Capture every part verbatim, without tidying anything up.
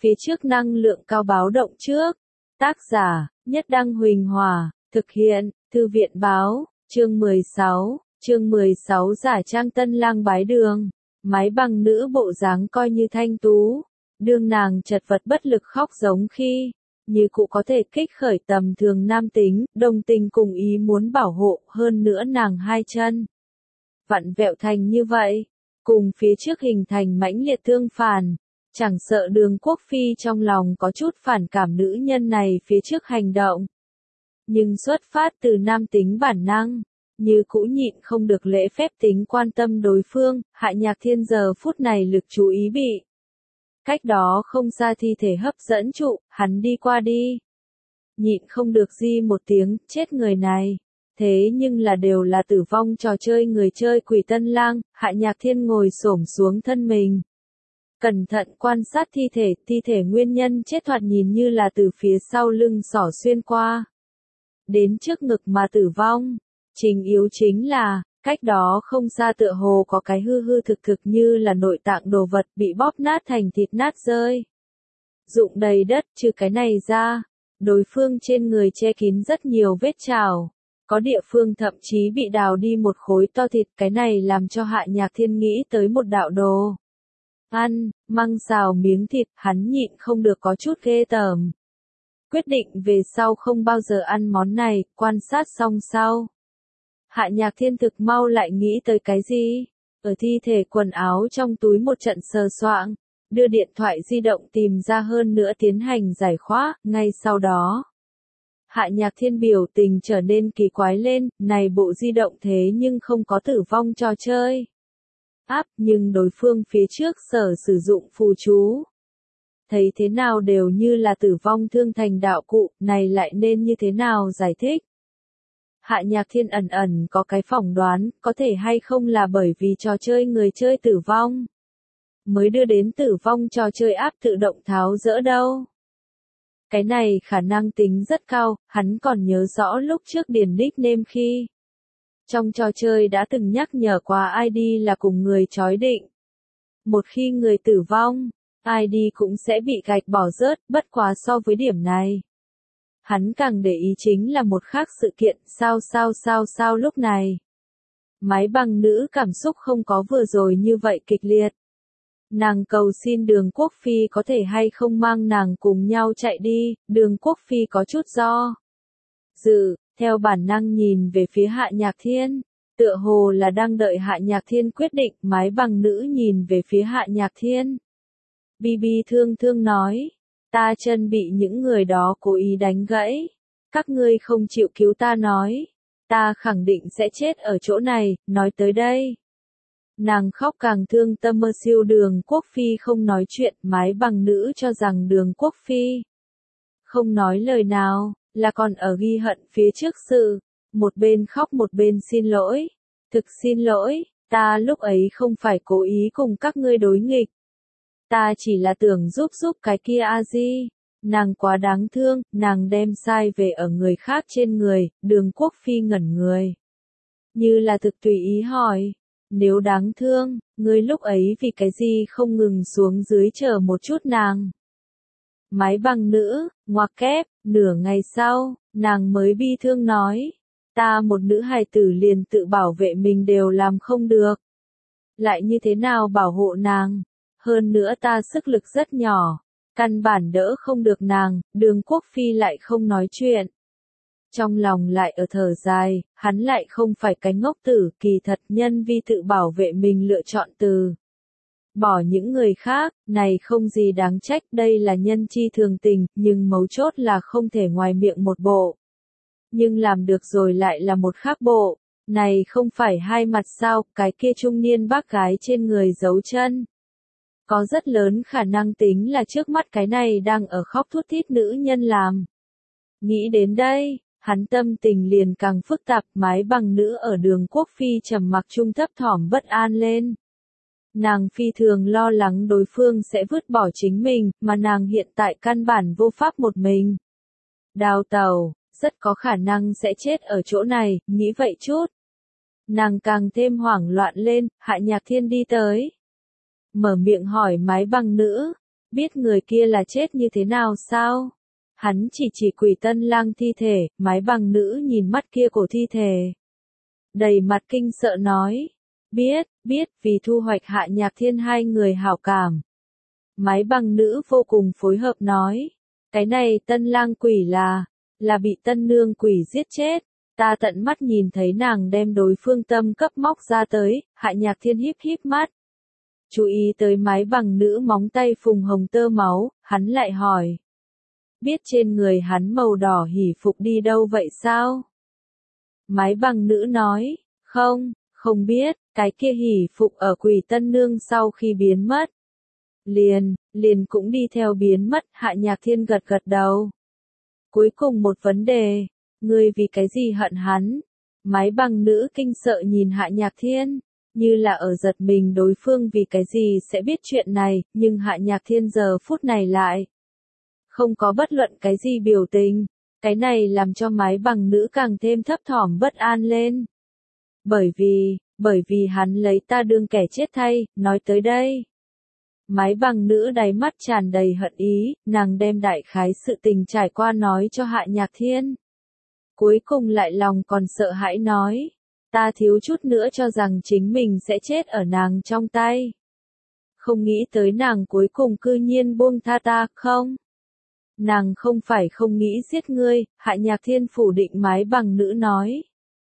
phía trước năng lượng cao báo động trước. Tác giả, Nhất Đăng Huỳnh Hòa, thực hiện, Thư viện báo, chương mười sáu, chương mười sáu giả trang tân lang bái đường, mái bằng nữ bộ dáng coi như thanh tú, đương nàng chật vật bất lực khóc giống khi, như cụ có thể kích khởi tầm thường nam tính, đồng tình cùng ý muốn bảo hộ, hơn nữa nàng hai chân vặn vẹo thành như vậy, cùng phía trước hình thành mãnh liệt thương phản. Chẳng sợ Đường Quốc Phi trong lòng có chút phản cảm nữ nhân này phía trước hành động. Nhưng xuất phát từ nam tính bản năng, như cũ nhịn không được lễ phép tính quan tâm đối phương, Hạ Nhạc Thiên giờ phút này lực chú ý bị. Cách đó không xa thi thể hấp dẫn trụ, hắn đi qua đi. Nhịn không được di một tiếng, chết người này. Thế nhưng là đều là tử vong trò chơi người chơi Quỷ Tân Lang, Hạ Nhạc Thiên ngồi xổm xuống thân mình. Cẩn thận quan sát thi thể, thi thể nguyên nhân chết thoạt nhìn như là từ phía sau lưng xỏ xuyên qua. Đến trước ngực mà tử vong. Trình yếu chính là, cách đó không xa tựa hồ có cái hư hư thực thực như là nội tạng đồ vật bị bóp nát thành thịt nát rơi. Rụng đầy đất, trừ cái này ra, đối phương trên người che kín rất nhiều vết trào. Có địa phương thậm chí bị đào đi một khối to thịt, cái này làm cho Hạ Nhạc Thiên nghĩ tới một đạo đồ. Ăn, măng xào miếng thịt, hắn nhịn không được có chút ghê tởm. Quyết định về sau không bao giờ ăn món này, quan sát xong sau. Hạ Nhạc Thiên thực mau lại nghĩ tới cái gì? Ở thi thể quần áo trong túi một trận sờ soạng, đưa điện thoại di động tìm ra hơn nữa tiến hành giải khóa, ngay sau đó. Hạ Nhạc Thiên biểu tình trở nên kỳ quái lên, này bộ di động thế nhưng không có tử vong trò chơi. Áp, nhưng đối phương phía trước sở sử dụng phù chú. Thấy thế nào đều như là tử vong thương thành đạo cụ, này lại nên như thế nào giải thích? Hạ Nhạc Thiên ẩn ẩn có cái phỏng đoán, có thể hay không là bởi vì trò chơi người chơi tử vong. Mới đưa đến tử vong trò chơi áp tự động tháo dỡ đâu. Cái này khả năng tính rất cao, hắn còn nhớ rõ lúc trước điền nickname khi. Trong trò chơi đã từng nhắc nhở qua i đê là cùng người chói định. Một khi người tử vong, i đê cũng sẽ bị gạch bỏ rớt, bất quá so với điểm này. Hắn càng để ý chính là một khác sự kiện, sao sao sao sao lúc này. Mái bằng nữ cảm xúc không có vừa rồi như vậy kịch liệt. Nàng cầu xin Đường Quốc Phi có thể hay không mang nàng cùng nhau chạy đi, Đường Quốc Phi có chút do dự, theo bản năng nhìn về phía Hạ Nhạc Thiên, tựa hồ là đang đợi Hạ Nhạc Thiên quyết định, mái bằng nữ nhìn về phía Hạ Nhạc Thiên. Bi bi thương thương nói, ta chân bị những người đó cố ý đánh gãy, các ngươi không chịu cứu ta nói, ta khẳng định sẽ chết ở chỗ này, nói tới đây. Nàng khóc càng thương tâm mơ siêu Đường Quốc Phi không nói chuyện, mái bằng nữ cho rằng Đường Quốc Phi không nói lời nào, là còn ở ghi hận phía trước sự, một bên khóc một bên xin lỗi, thực xin lỗi, ta lúc ấy không phải cố ý cùng các ngươi đối nghịch. Ta chỉ là tưởng giúp giúp cái kia A-di, nàng quá đáng thương, nàng đem sai về ở người khác trên người, Đường Quốc Phi ngẩn người. Như là thực tùy ý hỏi. Nếu đáng thương, ngươi lúc ấy vì cái gì không ngừng xuống dưới chờ một chút nàng. Mái bằng nữ, ngoặc kép, nửa ngày sau, nàng mới bi thương nói. Ta một nữ hài tử liền tự bảo vệ mình đều làm không được. Lại như thế nào bảo hộ nàng? Hơn nữa ta sức lực rất nhỏ. Căn bản đỡ không được nàng, Đường Quốc Phi lại không nói chuyện. Trong lòng lại ở thở dài, hắn lại không phải cái ngốc tử, kỳ thật nhân vi tự bảo vệ mình lựa chọn từ. Bỏ những người khác, này không gì đáng trách, đây là nhân chi thường tình, nhưng mấu chốt là không thể ngoài miệng một bộ. Nhưng làm được rồi lại là một khác bộ, này không phải hai mặt sao, cái kia trung niên bác gái trên người giấu chân. Có rất lớn khả năng tính là trước mắt cái này đang ở khóc thút thít nữ nhân làm. Nghĩ đến đây. Hắn tâm tình liền càng phức tạp, mái bằng nữ ở Đường Quốc Phi trầm mặc trung thấp thỏm bất an lên. Nàng phi thường lo lắng đối phương sẽ vứt bỏ chính mình, mà nàng hiện tại căn bản vô pháp một mình. Đào tàu, rất có khả năng sẽ chết ở chỗ này, nghĩ vậy chút. Nàng càng thêm hoảng loạn lên, Hạ Nhạc Thiên đi tới. Mở miệng hỏi mái bằng nữ, biết người kia là chết như thế nào sao? Hắn chỉ chỉ Quỷ Tân Lang thi thể, Mái Bằng Nữ nhìn mắt kia của thi thể. Đầy mặt kinh sợ nói. Biết, biết, vì thu hoạch Hạ Nhạc Thiên hai người hảo cảm. Mái Bằng Nữ vô cùng phối hợp nói. Cái này Tân Lang quỷ là, là bị Tân Nương quỷ giết chết. Ta tận mắt nhìn thấy nàng đem đối phương tâm cấp móc ra tới, Hạ Nhạc Thiên híp híp mắt. Chú ý tới Mái Bằng Nữ móng tay phùng hồng tơ máu, hắn lại hỏi. Biết trên người hắn màu đỏ hỉ phục đi đâu vậy sao? Mái Bằng Nữ nói, không, không biết, cái kia hỉ phục ở Quỷ Tân Nương sau khi biến mất. Liền, liền cũng đi theo biến mất, Hạ Nhạc Thiên gật gật đầu. Cuối cùng một vấn đề, ngươi vì cái gì hận hắn? Mái Bằng Nữ kinh sợ nhìn Hạ Nhạc Thiên, như là ở giật mình đối phương vì cái gì sẽ biết chuyện này, nhưng Hạ Nhạc Thiên giờ phút này lại không có bất luận cái gì biểu tình, cái này làm cho Mái Bằng Nữ càng thêm thấp thỏm bất an lên. Bởi vì, bởi vì hắn lấy ta đương kẻ chết thay, nói tới đây. Mái Bằng Nữ đáy mắt tràn đầy hận ý, nàng đem đại khái sự tình trải qua nói cho Hạ Nhạc Thiên. Cuối cùng lại lòng còn sợ hãi nói, ta thiếu chút nữa cho rằng chính mình sẽ chết ở nàng trong tay. Không nghĩ tới nàng cuối cùng cư nhiên buông tha ta, không? Nàng không phải không nghĩ giết ngươi, Hạ Nhạc Thiên phủ định Mái Bằng Nữ nói.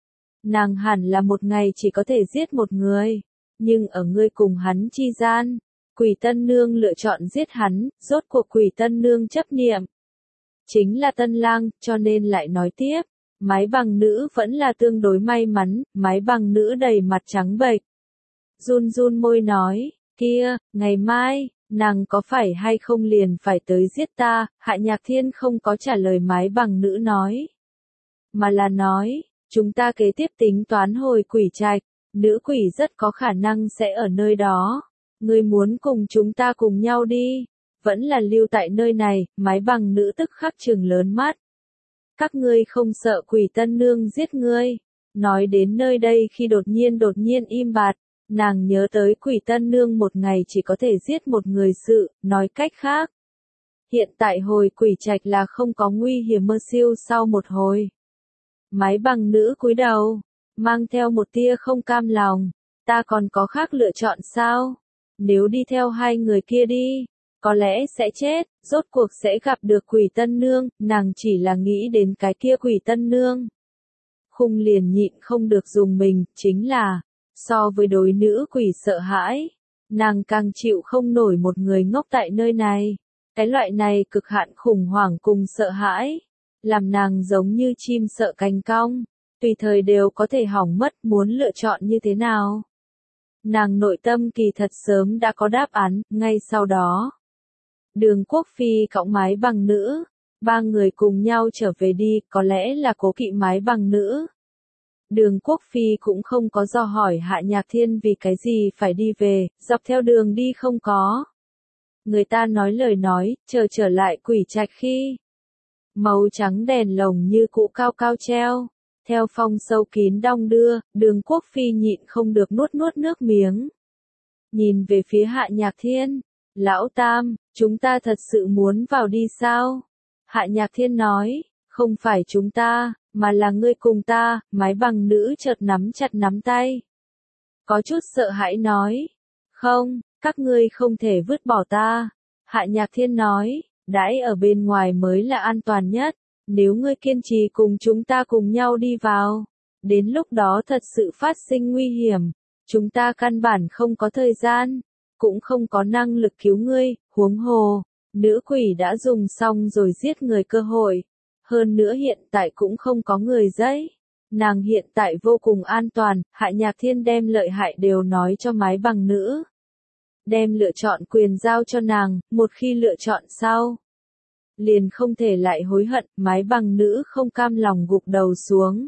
Nàng hẳn là một ngày chỉ có thể giết một người, nhưng ở ngươi cùng hắn chi gian, Quỷ Tân Nương lựa chọn giết hắn, rốt cuộc Quỷ Tân Nương chấp niệm. Chính là Tân Lang, cho nên lại nói tiếp, Mái Bằng Nữ vẫn là tương đối may mắn, Mái Bằng Nữ đầy mặt trắng bệch. Run run môi nói, kia, ngày mai, nàng có phải hay không liền phải tới giết ta, Hạ Nhạc Thiên không có trả lời Mái Bằng Nữ nói. Mà là nói, chúng ta kế tiếp tính toán hồi Quỷ Trạch, nữ quỷ rất có khả năng sẽ ở nơi đó. Ngươi muốn cùng chúng ta cùng nhau đi, vẫn là lưu tại nơi này, Mái Bằng Nữ tức khắc trừng lớn mắt. Các ngươi không sợ Quỷ Tân Nương giết ngươi. Nói đến nơi đây khi đột nhiên đột nhiên im bặt, nàng nhớ tới Quỷ Tân Nương một ngày chỉ có thể giết một người sự, nói cách khác. Hiện tại hồi Quỷ Trạch là không có nguy hiểm mơ siêu sau một hồi. Mái Bằng Nữ cúi đầu, mang theo một tia không cam lòng, ta còn có khác lựa chọn sao? Nếu đi theo hai người kia đi, có lẽ sẽ chết, rốt cuộc sẽ gặp được Quỷ Tân Nương, nàng chỉ là nghĩ đến cái kia Quỷ Tân Nương. Khung liền nhịn không được dùng mình, chính là, so với đối nữ quỷ sợ hãi, nàng càng chịu không nổi một người ngốc tại nơi này. Cái loại này cực hạn khủng hoảng cùng sợ hãi, làm nàng giống như chim sợ cành cong, tùy thời đều có thể hỏng mất, muốn lựa chọn như thế nào. Nàng nội tâm kỳ thật sớm đã có đáp án, ngay sau đó. Đường Quốc Phi cõng Mái Bằng Nữ, ba người cùng nhau trở về đi, có lẽ là cố kỵ Mái Bằng Nữ. Đường Quốc Phi cũng không có dò hỏi Hạ Nhạc Thiên vì cái gì phải đi về, dọc theo đường đi không có. Người ta nói lời nói, chờ trở lại Quỷ Trạch khi. Màu trắng đèn lồng như cũ cao cao treo. Theo phong sâu kín đong đưa, Đường Quốc Phi nhịn không được nuốt nuốt nước miếng. Nhìn về phía Hạ Nhạc Thiên, lão tam, chúng ta thật sự muốn vào đi sao? Hạ Nhạc Thiên nói, không phải chúng ta, mà là ngươi cùng ta, Mái Bằng Nữ chợt nắm chặt nắm tay. Có chút sợ hãi nói, không, các ngươi không thể vứt bỏ ta. Hạ Nhạc Thiên nói, đãi ở bên ngoài mới là an toàn nhất. Nếu ngươi kiên trì cùng chúng ta cùng nhau đi vào, đến lúc đó thật sự phát sinh nguy hiểm, chúng ta căn bản không có thời gian, cũng không có năng lực cứu ngươi, huống hồ, nữ quỷ đã dùng xong rồi giết người cơ hội, hơn nữa hiện tại cũng không có người dẫy, nàng hiện tại vô cùng an toàn, Hạ Nhạc Thiên đem lợi hại đều nói cho Mái Bằng Nữ, đem lựa chọn quyền giao cho nàng, một khi lựa chọn sau. Liền không thể lại hối hận, Mái Bằng Nữ không cam lòng gục đầu xuống.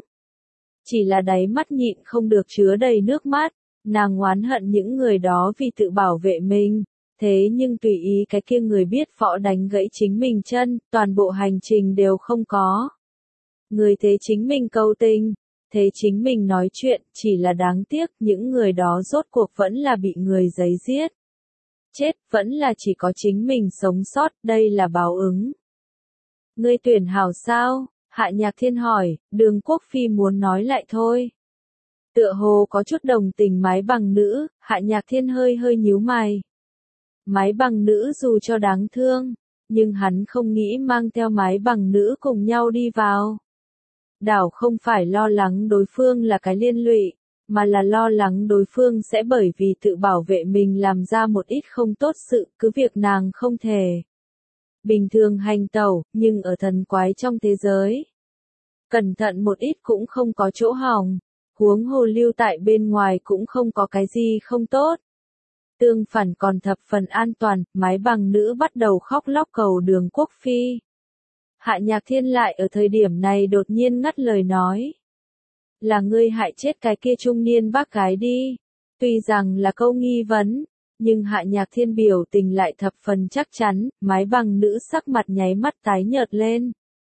Chỉ là đáy mắt nhịn không được chứa đầy nước mắt, nàng oán hận những người đó vì tự bảo vệ mình, thế nhưng tùy ý cái kia người biết phõ đánh gãy chính mình chân, toàn bộ hành trình đều không có. Người thế chính mình câu tình, thế chính mình nói chuyện, chỉ là đáng tiếc những người đó rốt cuộc vẫn là bị người giấy giết. chết, vẫn là chỉ có chính mình sống sót, đây là báo ứng. Ngươi tuyển hảo sao? Hạ Nhạc Thiên hỏi, Đường Quốc Phi muốn nói lại thôi. Tựa hồ có chút đồng tình mái bằng nữ, Hạ Nhạc Thiên hơi hơi nhíu mày. Mái bằng nữ dù cho đáng thương, nhưng hắn không nghĩ mang theo mái bằng nữ cùng nhau đi vào. Đảo không phải lo lắng đối phương là cái liên lụy, mà là lo lắng đối phương sẽ bởi vì tự bảo vệ mình làm ra một ít không tốt sự, cứ việc nàng không thể bình thường hành tẩu, nhưng ở thần quái trong thế giới. Cẩn thận một ít cũng không có chỗ hỏng, huống hồ lưu tại bên ngoài cũng không có cái gì không tốt. Tương phản còn thập phần an toàn, mái bằng nữ bắt đầu khóc lóc cầu Đường Quốc Phi. Hạ Nhạc Thiên lại ở thời điểm này đột nhiên ngắt lời nói. Là ngươi hại chết cái kia trung niên bác gái đi. Tuy rằng là câu nghi vấn, nhưng Hạ Nhạc Thiên biểu tình lại thập phần chắc chắn, mái bằng nữ sắc mặt nháy mắt tái nhợt lên.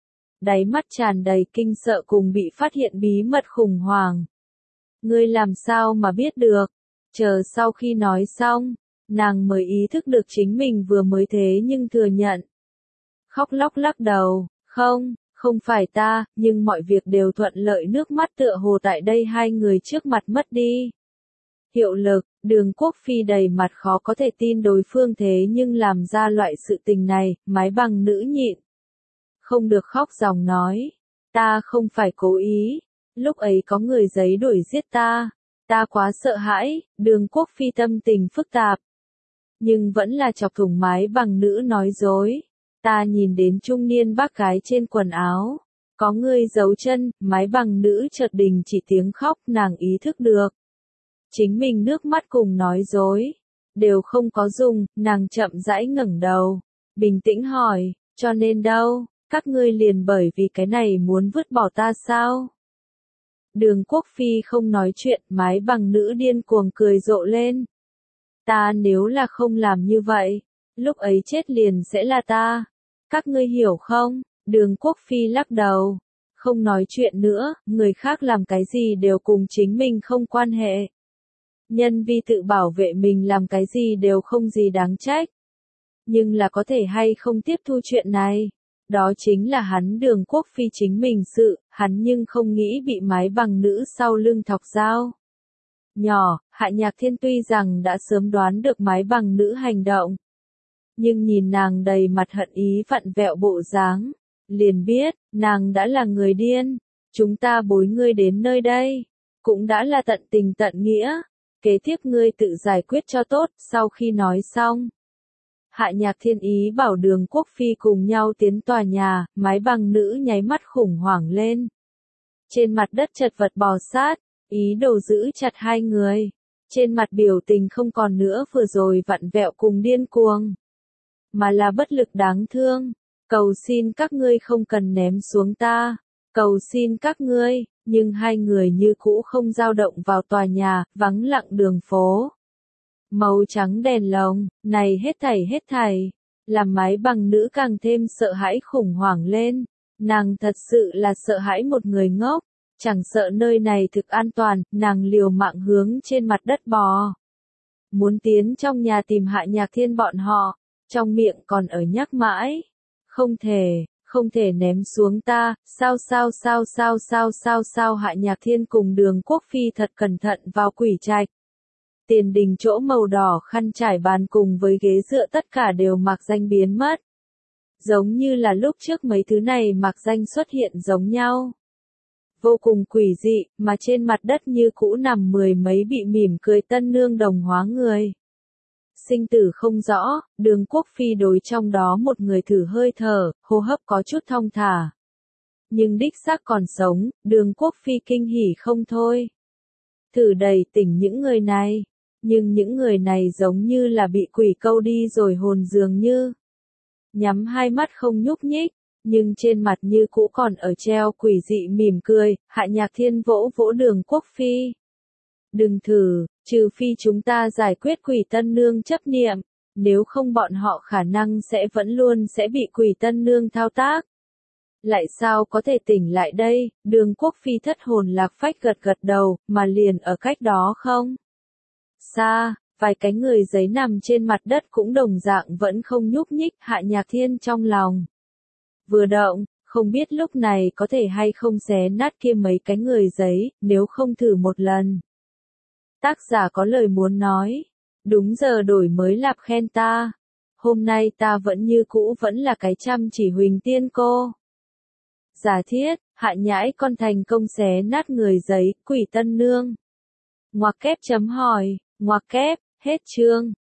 Đáy mắt tràn đầy kinh sợ cùng bị phát hiện bí mật khủng hoảng. Ngươi làm sao mà biết được? Chờ sau khi nói xong, nàng mới ý thức được chính mình vừa mới thế nhưng thừa nhận. Khóc lóc lắc đầu, không, không phải ta, nhưng mọi việc đều thuận lợi, nước mắt tựa hồ tại đây hai người trước mặt mất đi. Hiệu lực, Đường Quốc Phi đầy mặt khó có thể tin đối phương thế nhưng làm ra loại sự tình này, mái bằng nữ nhịn. Không được khóc ròng nói, ta không phải cố ý, lúc ấy có người giấy đuổi giết ta, ta quá sợ hãi, Đường Quốc Phi tâm tình phức tạp. Nhưng vẫn là chọc thủng mái bằng nữ nói dối, ta nhìn đến trung niên bác gái trên quần áo, có người giấu chân, mái bằng nữ chợt đình chỉ tiếng khóc, nàng ý thức được. Chính mình nước mắt cùng nói dối, đều không có dùng, nàng chậm rãi ngẩng đầu, bình tĩnh hỏi, cho nên đâu, các ngươi liền bởi vì cái này muốn vứt bỏ ta sao? Đường Quốc Phi không nói chuyện, mái bằng nữ điên cuồng cười rộ lên. Ta nếu là không làm như vậy, lúc ấy chết liền sẽ là ta. Các ngươi hiểu không? Đường Quốc Phi lắc đầu. Không nói chuyện nữa, người khác làm cái gì đều cùng chính mình không quan hệ. Nhân vi tự bảo vệ mình làm cái gì đều không gì đáng trách. Nhưng là có thể hay không tiếp thu chuyện này. Đó chính là hắn Đường Quốc Phi chính mình sự, hắn nhưng không nghĩ bị mái bằng nữ sau lưng thọc dao. Nhỏ, Hạ Nhạc Thiên tuy rằng đã sớm đoán được mái bằng nữ hành động. Nhưng nhìn nàng đầy mặt hận ý vặn vẹo bộ dáng, liền biết, nàng đã là người điên. Chúng ta bối ngươi đến nơi đây, cũng đã là tận tình tận nghĩa. Kế tiếp ngươi tự giải quyết cho tốt, sau khi nói xong. Hạ Nhạc Thiên ý bảo Đường Quốc Phi cùng nhau tiến tòa nhà, mái bằng nữ nháy mắt khủng hoảng lên. Trên mặt đất chật vật bò sát, ý đồ giữ chặt hai người. Trên mặt biểu tình không còn nữa vừa rồi vặn vẹo cùng điên cuồng, mà là bất lực đáng thương. Cầu xin các ngươi không cần ném xuống ta. Cầu xin các ngươi, nhưng hai người như cũ không dao động vào tòa nhà, vắng lặng đường phố. Màu trắng đèn lồng, này hết thảy hết thảy, làm mái bằng nữ càng thêm sợ hãi khủng hoảng lên. Nàng thật sự là sợ hãi một người ngốc, chẳng sợ nơi này thực an toàn, nàng liều mạng hướng trên mặt đất bò. Muốn tiến trong nhà tìm Hạ Nhạc Thiên bọn họ, trong miệng còn ở nhắc mãi. Không thể, không thể ném xuống ta, sao sao sao sao sao sao sao Hạ Nhạc Thiên cùng Đường Quốc Phi thật cẩn thận vào quỷ trạch. Tiền đình chỗ màu đỏ khăn trải bàn cùng với ghế dựa tất cả đều mạc danh biến mất. Giống như là lúc trước mấy thứ này mạc danh xuất hiện giống nhau. Vô cùng quỷ dị, mà trên mặt đất như cũ nằm mười mấy bị mỉm cười tân nương đồng hóa người. Sinh tử không rõ, Đường Quốc Phi đối trong đó một người thử hơi thở, hô hấp có chút thong thả. Nhưng đích xác còn sống, Đường Quốc Phi kinh hỉ không thôi. Thử đầy tỉnh những người này, nhưng những người này giống như là bị quỷ câu đi rồi hồn dường như. Nhắm hai mắt không nhúc nhích, nhưng trên mặt như cũ còn ở treo quỷ dị mỉm cười, Hạ Nhạc Thiên vỗ vỗ Đường Quốc Phi. Đừng thử, trừ phi chúng ta giải quyết quỷ tân nương chấp niệm, nếu không bọn họ khả năng sẽ vẫn luôn sẽ bị quỷ tân nương thao tác. Lại sao có thể tỉnh lại đây? Đường Quốc Phi thất hồn lạc phách gật gật đầu, mà liền ở cách đó không xa, Vài cái người giấy nằm trên mặt đất cũng đồng dạng vẫn không nhúc nhích, Hạ Nhạc Thiên trong lòng vừa động, không biết lúc này có thể hay không xé nát kia mấy cái người giấy, nếu không thử một lần. Tác giả có lời muốn nói, đúng giờ đổi mới lạp khen ta. Hôm nay ta vẫn như cũ vẫn là cái chăm chỉ Huỳnh Tiên cô. Giả thiết, Hạ Nhãi con thành công xé nát người giấy, Quỷ Tân Nương. Ngoặc kép chấm hỏi, ngoặc kép, hết chương.